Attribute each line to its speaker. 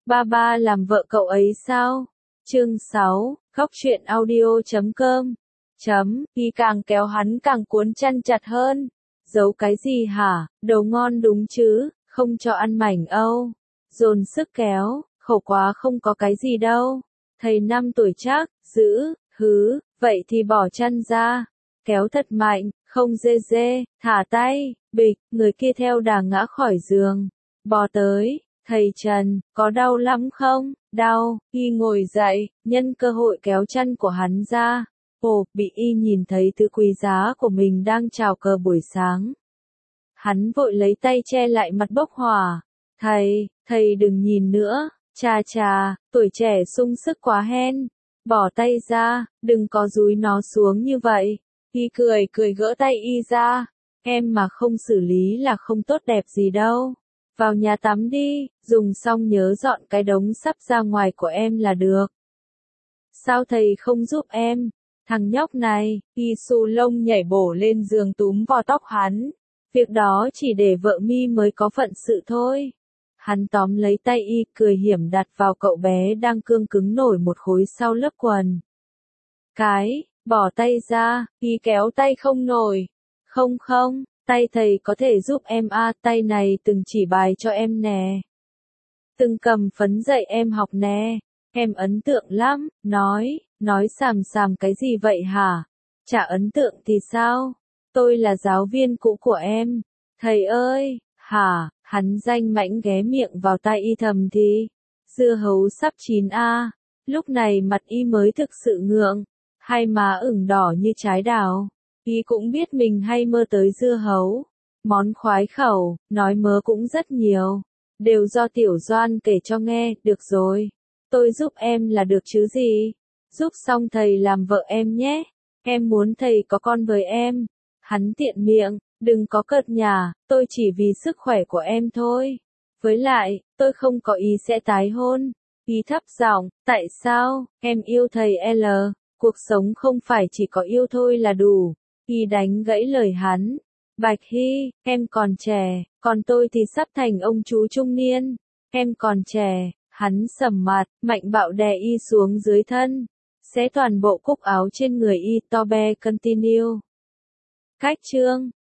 Speaker 1: Ba ba làm vợ cậu ấy sao? Chương 6, Góc truyện audio.com. Y càng kéo hắn càng cuốn chăn chặt hơn. Giấu cái gì hả? Đầu ngon đúng chứ, không cho ăn mảnh Âu. Dồn sức kéo, khổ quá không có cái gì đâu. Thầy 5 tuổi chắc, giữ, vậy thì bỏ chăn ra. Kéo thật mạnh, không dê dê, thả tay, bịch, người kia theo đà ngã khỏi giường. Bò tới, thầy Trần, có đau lắm không? Đau, y ngồi dậy, nhân cơ hội kéo chân của hắn ra. Ồ, bị y nhìn thấy thứ quý giá của mình đang chào cờ buổi sáng. Hắn vội lấy tay che lại mặt bốc hỏa. Thầy đừng nhìn nữa, cha, tuổi trẻ sung sức quá hen. Bỏ tay ra, đừng có dúi nó xuống như vậy. Y cười gỡ tay y ra. Em mà không xử lý là không tốt đẹp gì đâu. Vào nhà tắm đi, dùng xong nhớ dọn cái đống sắp ra ngoài của em là được. Sao thầy không giúp em? Thằng nhóc này, y xù lông nhảy bổ lên giường túm vào tóc hắn. Việc đó chỉ để vợ mi mới có phận sự thôi. Hắn tóm lấy tay y cười hiểm đặt vào cậu bé đang cương cứng nổi một khối sau lớp quần. Bỏ tay ra, y kéo tay không nổi. Không, tay thầy có thể giúp em tay này từng chỉ bài cho em nè. Từng cầm phấn dạy em học nè. Em ấn tượng lắm, nói xàm cái gì vậy hả? Chả ấn tượng thì sao? Tôi là giáo viên cũ của em. Thầy ơi, hả? Hắn danh mãnh ghé miệng vào tai y thầm thì. Dưa hấu sắp chín Lúc này mặt y mới thực sự ngượng. Hai má ửng đỏ như trái đào. Y cũng biết mình hay mơ tới dưa hấu. Món khoái khẩu, nói mớ cũng rất nhiều. Đều do Tiểu Doan kể cho nghe, được rồi. Tôi giúp em là được chứ gì. Giúp xong thầy làm vợ em nhé. Em muốn thầy có con với em. Hắn tiện miệng, đừng có cợt nhả, tôi chỉ vì sức khỏe của em thôi. Với lại, tôi không có ý sẽ tái hôn. Y thấp giọng, tại sao, em yêu thầy L. Cuộc sống không phải chỉ có yêu thôi là đủ. Y đánh gãy lời hắn. Bạch Hy, em còn trẻ, còn tôi thì sắp thành ông chú trung niên. Em còn trẻ, hắn sầm mặt, mạnh bạo đè y xuống dưới thân. Xé toàn bộ cúc áo trên người y. To be continue. Cách chương